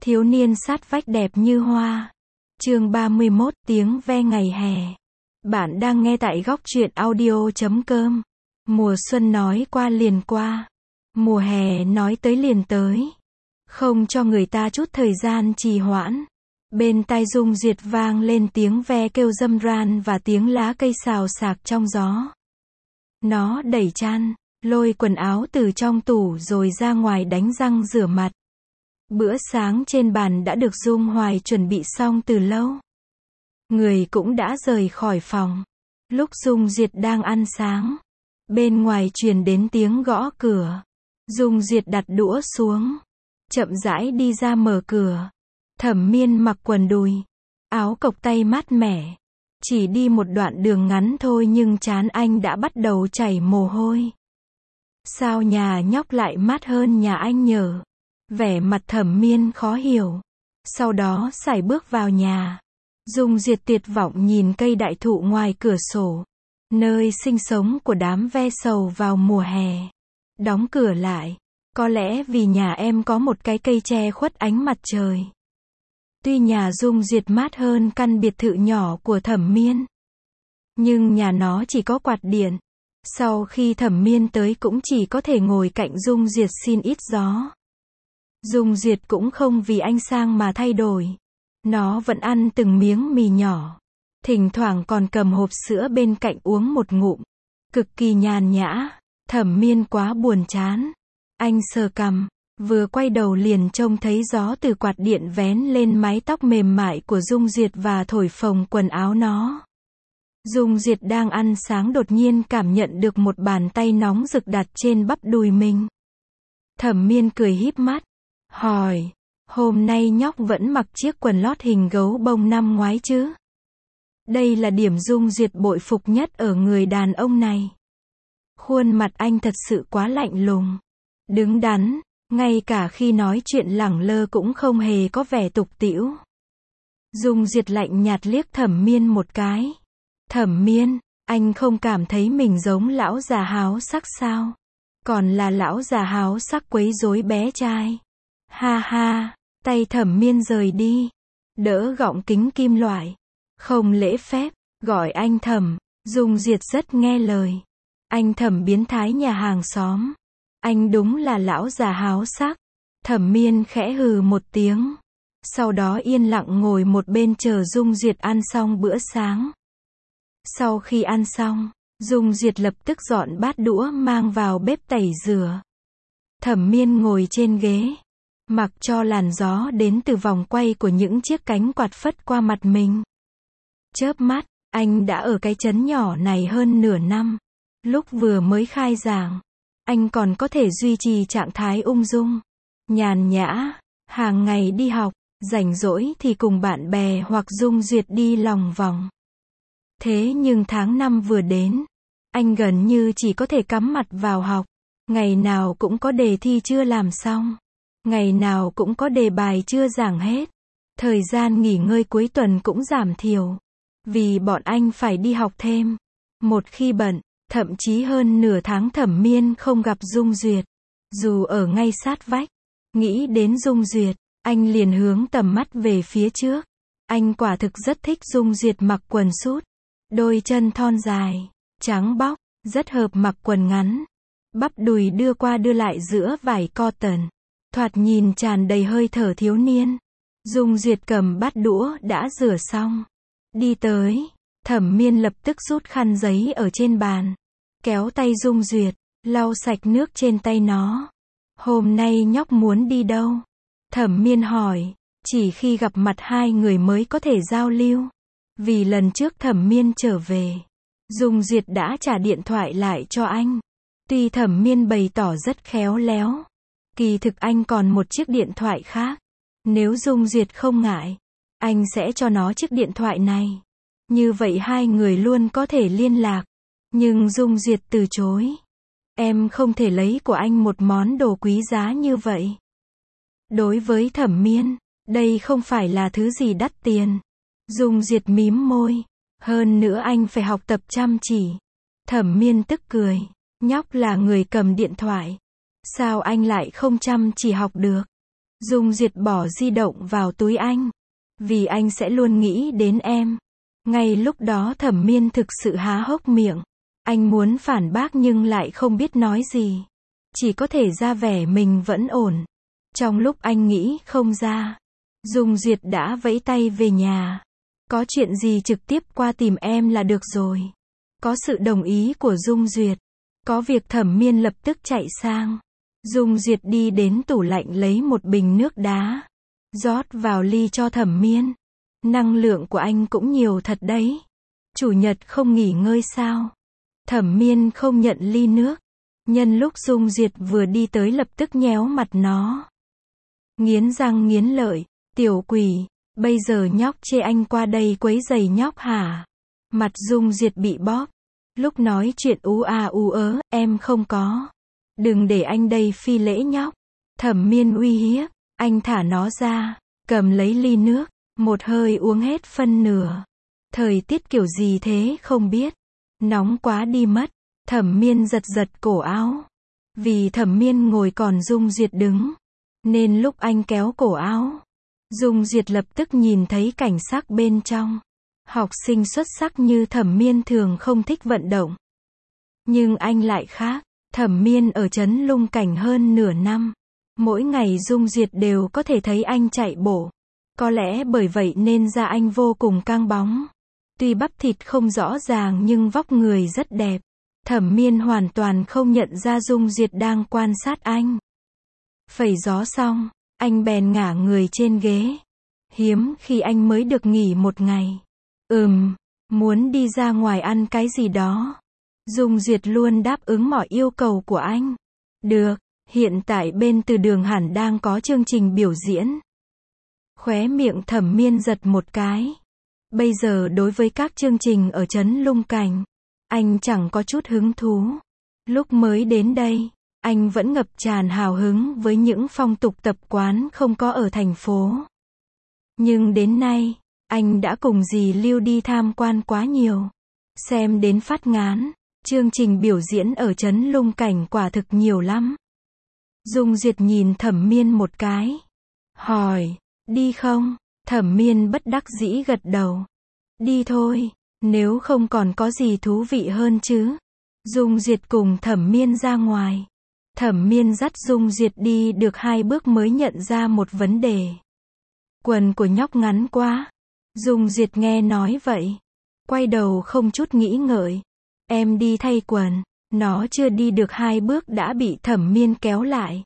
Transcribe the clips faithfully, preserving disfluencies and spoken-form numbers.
Thiếu niên sát vách đẹp như hoa. Chương ba mươi mốt, tiếng ve ngày hè. Bạn đang nghe tại góc truyện audio chấm com. Mùa xuân nói qua liền qua. Mùa hè nói tới liền tới. Không cho người ta chút thời gian trì hoãn. Bên tai Dung Duyệt vang lên tiếng ve kêu râm ran và tiếng lá cây xào xạc trong gió. Nó đẩy chăn, lôi quần áo từ trong tủ rồi ra ngoài đánh răng rửa mặt. Bữa sáng trên bàn đã được Dung Hoài chuẩn bị xong từ lâu. Người cũng đã rời khỏi phòng. Lúc Dung Duyệt đang ăn sáng, bên ngoài truyền đến tiếng gõ cửa. Dung Duyệt đặt đũa xuống, chậm rãi đi ra mở cửa. Thẩm Miên mặc quần đùi, áo cộc tay mát mẻ. Chỉ đi một đoạn đường ngắn thôi nhưng trán anh đã bắt đầu chảy mồ hôi. Sao nhà nhóc lại mát hơn nhà anh nhở? Vẻ mặt Thẩm Miên khó hiểu. Sau đó sải bước vào nhà. Dung Duyệt tuyệt vọng nhìn cây đại thụ ngoài cửa sổ, nơi sinh sống của đám ve sầu vào mùa hè. Đóng cửa lại. Có lẽ vì nhà em có một cái cây che khuất ánh mặt trời. Tuy nhà Dung Duyệt mát hơn căn biệt thự nhỏ của Thẩm Miên, nhưng nhà nó chỉ có quạt điện. Sau khi Thẩm Miên tới cũng chỉ có thể ngồi cạnh Dung Duyệt xin ít gió. Dung Duyệt cũng không vì anh sang mà thay đổi. Nó vẫn ăn từng miếng mì nhỏ. Thỉnh thoảng còn cầm hộp sữa bên cạnh uống một ngụm. Cực kỳ nhàn nhã. Thẩm Miên quá buồn chán. Anh sờ cằm, vừa quay đầu liền trông thấy gió từ quạt điện vén lên mái tóc mềm mại của Dung Duyệt và thổi phồng quần áo nó. Dung Duyệt đang ăn sáng đột nhiên cảm nhận được một bàn tay nóng rực đặt trên bắp đùi mình. Thẩm Miên cười híp mắt, hỏi, hôm nay nhóc vẫn mặc chiếc quần lót hình gấu bông năm ngoái chứ? Đây là điểm Dung Duyệt bội phục nhất ở người đàn ông này. Khuôn mặt anh thật sự quá lạnh lùng, đứng đắn, ngay cả khi nói chuyện lẳng lơ cũng không hề có vẻ tục tĩu. Dung Duyệt lạnh nhạt liếc Thẩm Miên một cái. Thẩm Miên, anh không cảm thấy mình giống lão già háo sắc sao? Còn là lão già háo sắc quấy rối bé trai. Ha ha, tay Thẩm Miên rời đi, đỡ gọng kính kim loại. Không lễ phép, gọi anh Thẩm. Dung Duyệt rất nghe lời. Anh Thẩm biến thái nhà hàng xóm. Anh đúng là lão già háo sắc. Thẩm Miên khẽ hừ một tiếng. Sau đó yên lặng ngồi một bên chờ Dung Duyệt ăn xong bữa sáng. Sau khi ăn xong, Dung Duyệt lập tức dọn bát đũa mang vào bếp tẩy rửa. Thẩm Miên ngồi trên ghế, mặc cho làn gió đến từ vòng quay của những chiếc cánh quạt phất qua mặt mình. Chớp mắt, anh đã ở cái trấn nhỏ này hơn nửa năm. Lúc vừa mới khai giảng, anh còn có thể duy trì trạng thái ung dung, nhàn nhã, hàng ngày đi học, rảnh rỗi thì cùng bạn bè hoặc Dung Duyệt đi lòng vòng. Thế nhưng tháng năm vừa đến, anh gần như chỉ có thể cắm mặt vào học. Ngày nào cũng có đề thi chưa làm xong. Ngày nào cũng có đề bài chưa giảng hết. Thời gian nghỉ ngơi cuối tuần cũng giảm thiểu. Vì bọn anh phải đi học thêm. Một khi bận, thậm chí hơn nửa tháng Thẩm Miên không gặp Dung Duyệt. Dù ở ngay sát vách, nghĩ đến Dung Duyệt, anh liền hướng tầm mắt về phía trước. Anh quả thực rất thích Dung Duyệt mặc quần sút. Đôi chân thon dài, trắng bóc, rất hợp mặc quần ngắn. Bắp đùi đưa qua đưa lại giữa vải cotton. Thoạt nhìn tràn đầy hơi thở thiếu niên. Dung Duyệt cầm bát đũa đã rửa xong. Đi tới, Thẩm Miên lập tức rút khăn giấy ở trên bàn. Kéo tay Dung Duyệt, lau sạch nước trên tay nó. Hôm nay nhóc muốn đi đâu? Thẩm Miên hỏi, chỉ khi gặp mặt hai người mới có thể giao lưu. Vì lần trước Thẩm Miên trở về, Dung Duyệt đã trả điện thoại lại cho anh. Tuy Thẩm Miên bày tỏ rất khéo léo, kỳ thực anh còn một chiếc điện thoại khác. Nếu Dung Duyệt không ngại, anh sẽ cho nó chiếc điện thoại này. Như vậy hai người luôn có thể liên lạc. Nhưng Dung Duyệt từ chối. Em không thể lấy của anh một món đồ quý giá như vậy. Đối với Thẩm Miên, đây không phải là thứ gì đắt tiền. Dung Duyệt mím môi. Hơn nữa anh phải học tập chăm chỉ. Thẩm Miên tức cười. Nhóc là người cầm điện thoại. Sao anh lại không chăm chỉ học được? Dung Duyệt bỏ di động vào túi anh. Vì anh sẽ luôn nghĩ đến em. Ngay lúc đó Thẩm Miên thực sự há hốc miệng. Anh muốn phản bác nhưng lại không biết nói gì. Chỉ có thể ra vẻ mình vẫn ổn. Trong lúc anh nghĩ không ra, Dung Duyệt đã vẫy tay về nhà. Có chuyện gì trực tiếp qua tìm em là được rồi. Có sự đồng ý của Dung Duyệt. Có việc Thẩm Miên lập tức chạy sang. Dung Duyệt đi đến tủ lạnh lấy một bình nước đá. Rót vào ly cho Thẩm Miên. Năng lượng của anh cũng nhiều thật đấy. Chủ nhật không nghỉ ngơi sao? Thẩm Miên không nhận ly nước. Nhân lúc Dung Duyệt vừa đi tới lập tức nhéo mặt nó. Nghiến răng nghiến lợi. Tiểu quỷ, bây giờ nhóc chê anh qua đây quấy giày nhóc hả? Mặt Dung Duyệt bị bóp. Lúc nói chuyện ú à ú ớ, em không có. Đừng để anh đây phi lễ nhóc. Thẩm Miên uy hiếp. Anh thả nó ra. Cầm lấy ly nước. Một hơi uống hết phân nửa. Thời tiết kiểu gì thế không biết. Nóng quá đi mất. Thẩm Miên giật giật cổ áo. Vì Thẩm Miên ngồi còn Dung Duyệt đứng. Nên lúc anh kéo cổ áo, Dung Duyệt lập tức nhìn thấy cảnh sắc bên trong. Học sinh xuất sắc như Thẩm Miên thường không thích vận động. Nhưng anh lại khác. Thẩm Miên ở trấn Lung Cảnh hơn nửa năm. Mỗi ngày Dung Duyệt đều có thể thấy anh chạy bộ. Có lẽ bởi vậy nên da anh vô cùng căng bóng. Tuy bắp thịt không rõ ràng nhưng vóc người rất đẹp. Thẩm Miên hoàn toàn không nhận ra Dung Duyệt đang quan sát anh. Phẩy gió xong, anh bèn ngả người trên ghế. Hiếm khi anh mới được nghỉ một ngày. Ừm, muốn đi ra ngoài ăn cái gì đó. Dung Duyệt luôn đáp ứng mọi yêu cầu của anh. Được, hiện tại bên Từ Đường hẳn đang có chương trình biểu diễn. Khóe miệng Thẩm Miên giật một cái. Bây giờ đối với các chương trình ở trấn Lung Cảnh, anh chẳng có chút hứng thú. Lúc mới đến đây, anh vẫn ngập tràn hào hứng với những phong tục tập quán không có ở thành phố. Nhưng đến nay, anh đã cùng dì Lưu đi tham quan quá nhiều. Xem đến phát ngán, chương trình biểu diễn ở trấn Lung Cảnh quả thực nhiều lắm. Dung Duyệt nhìn Thẩm Miên một cái. Hỏi, đi không? Thẩm Miên bất đắc dĩ gật đầu. Đi thôi, nếu không còn có gì thú vị hơn chứ. Dung Duyệt cùng Thẩm Miên ra ngoài. Thẩm Miên dắt Dung Duyệt đi được hai bước mới nhận ra một vấn đề. Quần của nhóc ngắn quá. Dung Duyệt nghe nói vậy. Quay đầu không chút nghĩ ngợi. Em đi thay quần. Nó chưa đi được hai bước đã bị Thẩm Miên kéo lại.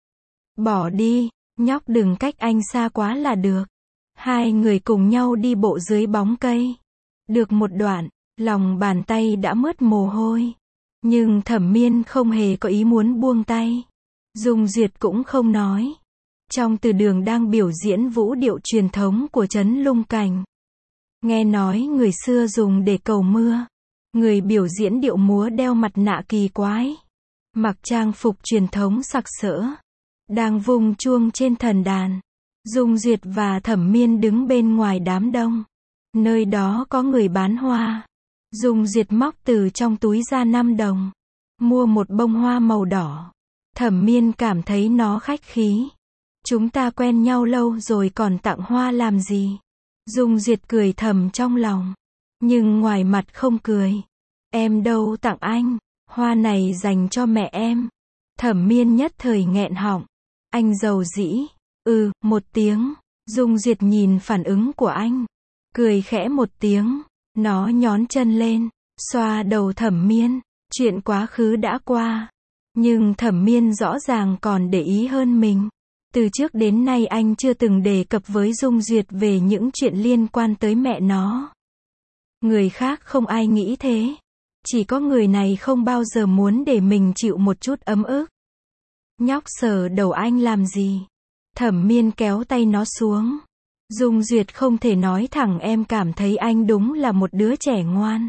Bỏ đi, nhóc đừng cách anh xa quá là được. Hai người cùng nhau đi bộ dưới bóng cây. Được một đoạn, lòng bàn tay đã mướt mồ hôi. Nhưng Thẩm Miên không hề có ý muốn buông tay. Dung Duyệt cũng không nói. Trong Từ Đường đang biểu diễn vũ điệu truyền thống của trấn Lung Cảnh. Nghe nói người xưa dùng để cầu mưa. Người biểu diễn điệu múa đeo mặt nạ kỳ quái. Mặc trang phục truyền thống sặc sỡ. Đang vung chuông trên thần đàn. Dung Duyệt và Thẩm Miên đứng bên ngoài đám đông. Nơi đó có người bán hoa. Dung Duyệt móc từ trong túi ra năm đồng. Mua một bông hoa màu đỏ. Thẩm Miên cảm thấy nó khách khí. Chúng ta quen nhau lâu rồi còn tặng hoa làm gì? Dung Duyệt cười thầm trong lòng. Nhưng ngoài mặt không cười. Em đâu tặng anh. Hoa này dành cho mẹ em. Thẩm Miên nhất thời nghẹn họng. Anh giàu dĩ. Ừ, một tiếng. Dung Duyệt nhìn phản ứng của anh. Cười khẽ một tiếng. Nó nhón chân lên. Xoa đầu Thẩm Miên. Chuyện quá khứ đã qua. Nhưng Thẩm Miên rõ ràng còn để ý hơn mình. Từ trước đến nay anh chưa từng đề cập với Dung Duyệt về những chuyện liên quan tới mẹ nó. Người khác không ai nghĩ thế. Chỉ có người này không bao giờ muốn để mình chịu một chút ấm ức. Nhóc sờ đầu anh làm gì? Thẩm Miên kéo tay nó xuống. Dung Duyệt không thể nói thẳng em cảm thấy anh đúng là một đứa trẻ ngoan.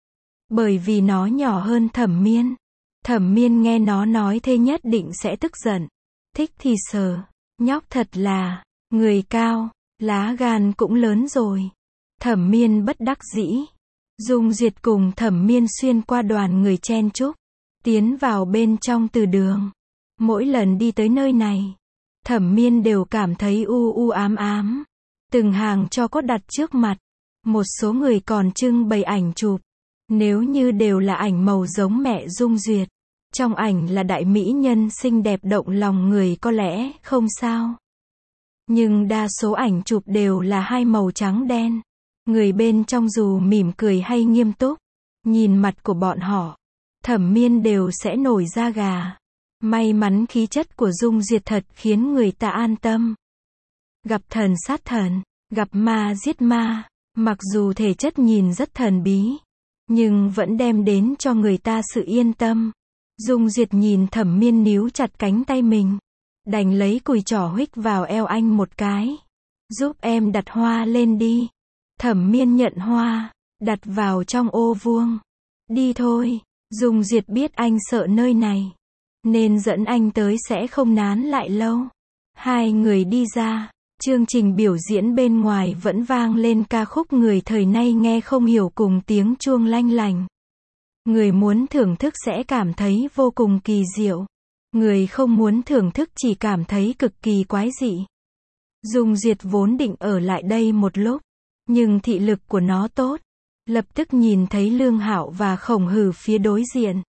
Bởi vì nó nhỏ hơn Thẩm Miên. Thẩm Miên nghe nó nói thế nhất định sẽ tức giận. Thích thì sờ. Nhóc thật là, người cao, lá gan cũng lớn rồi. Thẩm Miên bất đắc dĩ. Dung Duyệt cùng Thẩm Miên xuyên qua đoàn người chen chúc. Tiến vào bên trong Từ Đường. Mỗi lần đi tới nơi này, Thẩm Miên đều cảm thấy u u ám ám. Từng hàng tro cốt đặt trước mặt. Một số người còn trưng bày ảnh chụp. Nếu như đều là ảnh màu giống mẹ Dung Duyệt. Trong ảnh là đại mỹ nhân xinh đẹp động lòng người có lẽ không sao. Nhưng đa số ảnh chụp đều là hai màu trắng đen. Người bên trong dù mỉm cười hay nghiêm túc, nhìn mặt của bọn họ, Thẩm Miên đều sẽ nổi da gà. May mắn khí chất của Dung Duyệt thật khiến người ta an tâm. Gặp thần sát thần, gặp ma giết ma, mặc dù thể chất nhìn rất thần bí, nhưng vẫn đem đến cho người ta sự yên tâm. Dung Duyệt nhìn Thẩm Miên níu chặt cánh tay mình, đành lấy cùi trỏ huých vào eo anh một cái. Giúp em đặt hoa lên đi. Thẩm Miên nhận hoa, đặt vào trong ô vuông. Đi thôi. Dung Duyệt biết anh sợ nơi này, nên dẫn anh tới sẽ không nán lại lâu. Hai người đi ra, chương trình biểu diễn bên ngoài vẫn vang lên ca khúc người thời nay nghe không hiểu cùng tiếng chuông lanh lành. Người muốn thưởng thức sẽ cảm thấy vô cùng kỳ diệu. Người không muốn thưởng thức chỉ cảm thấy cực kỳ quái dị. Dung Duyệt vốn định ở lại đây một lúc, nhưng thị lực của nó tốt, lập tức nhìn thấy Lương Hạo và Khổng Hử phía đối diện.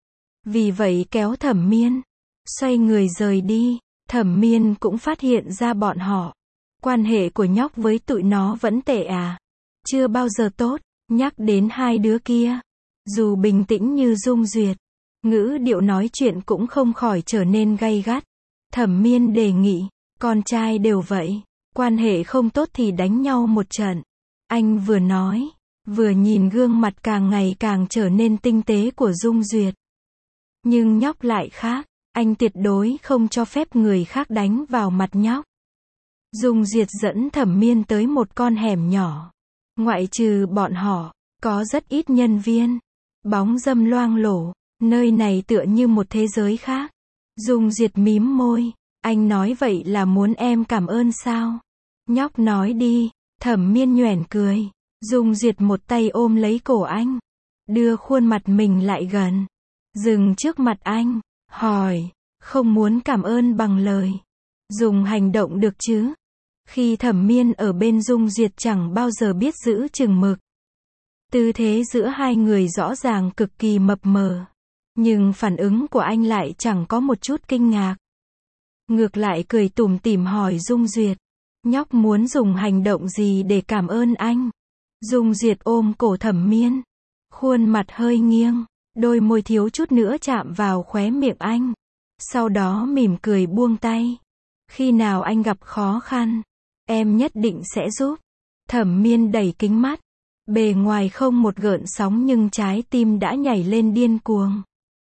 Vì vậy kéo Thẩm Miên, xoay người rời đi. Thẩm Miên cũng phát hiện ra bọn họ. Quan hệ của nhóc với tụi nó vẫn tệ à? Chưa bao giờ tốt. Nhắc đến hai đứa kia, dù bình tĩnh như Dung Duyệt, ngữ điệu nói chuyện cũng không khỏi trở nên gay gắt. Thẩm Miên đề nghị, con trai đều vậy, quan hệ không tốt thì đánh nhau một trận. Anh vừa nói, vừa nhìn gương mặt càng ngày càng trở nên tinh tế của Dung Duyệt. Nhưng nhóc lại khác, anh tuyệt đối không cho phép người khác đánh vào mặt nhóc. Dung Duyệt dẫn Thẩm Miên tới một con hẻm nhỏ. Ngoại trừ bọn họ, có rất ít nhân viên. Bóng râm loang lổ, nơi này tựa như một thế giới khác. Dung Duyệt mím môi, anh nói vậy là muốn em cảm ơn sao? Nhóc nói đi. Thẩm Miên nhoẻn cười. Dung Duyệt một tay ôm lấy cổ anh, đưa khuôn mặt mình lại gần, dừng trước mặt anh, hỏi, không muốn cảm ơn bằng lời, dùng hành động được chứ? Khi Thẩm Miên ở bên Dung Duyệt chẳng bao giờ biết giữ chừng mực. Tư thế giữa hai người rõ ràng cực kỳ mập mờ, nhưng phản ứng của anh lại chẳng có một chút kinh ngạc. Ngược lại cười tủm tỉm hỏi Dung Duyệt, nhóc muốn dùng hành động gì để cảm ơn anh? Dung Duyệt ôm cổ Thẩm Miên, khuôn mặt hơi nghiêng, đôi môi thiếu chút nữa chạm vào khóe miệng anh. Sau đó mỉm cười buông tay. Khi nào anh gặp khó khăn, em nhất định sẽ giúp. Thẩm Miên đẩy kính mắt. Bề ngoài không một gợn sóng nhưng trái tim đã nhảy lên điên cuồng.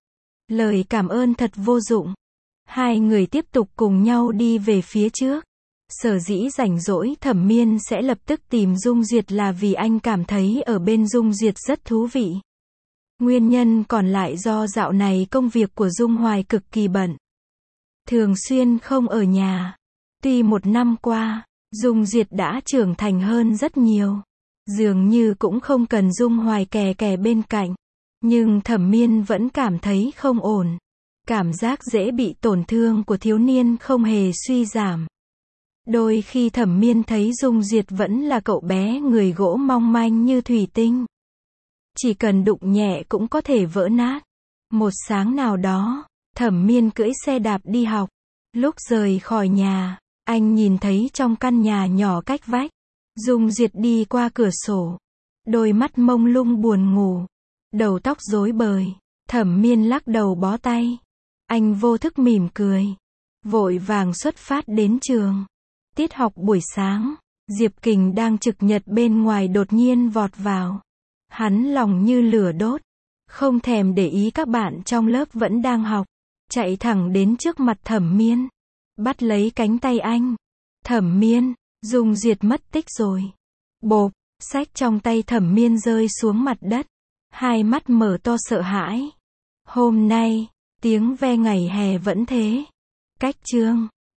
Lời cảm ơn thật vô dụng. Hai người tiếp tục cùng nhau đi về phía trước. Sở dĩ rảnh rỗi Thẩm Miên sẽ lập tức tìm Dung Duyệt là vì anh cảm thấy ở bên Dung Duyệt rất thú vị. Nguyên nhân còn lại do dạo này công việc của Dung Hoài cực kỳ bận, thường xuyên không ở nhà. Tuy một năm qua, Dung Duyệt đã trưởng thành hơn rất nhiều, dường như cũng không cần Dung Hoài kè kè bên cạnh. Nhưng Thẩm Miên vẫn cảm thấy không ổn. Cảm giác dễ bị tổn thương của thiếu niên không hề suy giảm. Đôi khi Thẩm Miên thấy Dung Duyệt vẫn là cậu bé người gỗ mong manh như thủy tinh. Chỉ cần đụng nhẹ cũng có thể vỡ nát. Một sáng nào đó, Thẩm Miên cưỡi xe đạp đi học. Lúc rời khỏi nhà, anh nhìn thấy trong căn nhà nhỏ cách vách, Dung Duyệt đi qua cửa sổ. Đôi mắt mông lung buồn ngủ, đầu tóc rối bời. Thẩm Miên lắc đầu bó tay. Anh vô thức mỉm cười, vội vàng xuất phát đến trường. Tiết học buổi sáng, Diệp Kình đang trực nhật bên ngoài đột nhiên vọt vào. Hắn lòng như lửa đốt, không thèm để ý các bạn trong lớp vẫn đang học, chạy thẳng đến trước mặt Thẩm Miên, bắt lấy cánh tay anh. Thẩm Miên, Dung Duyệt mất tích rồi. Bộp, sách trong tay Thẩm Miên rơi xuống mặt đất, hai mắt mở to sợ hãi. Hôm nay, tiếng ve ngày hè vẫn thế. Cách chương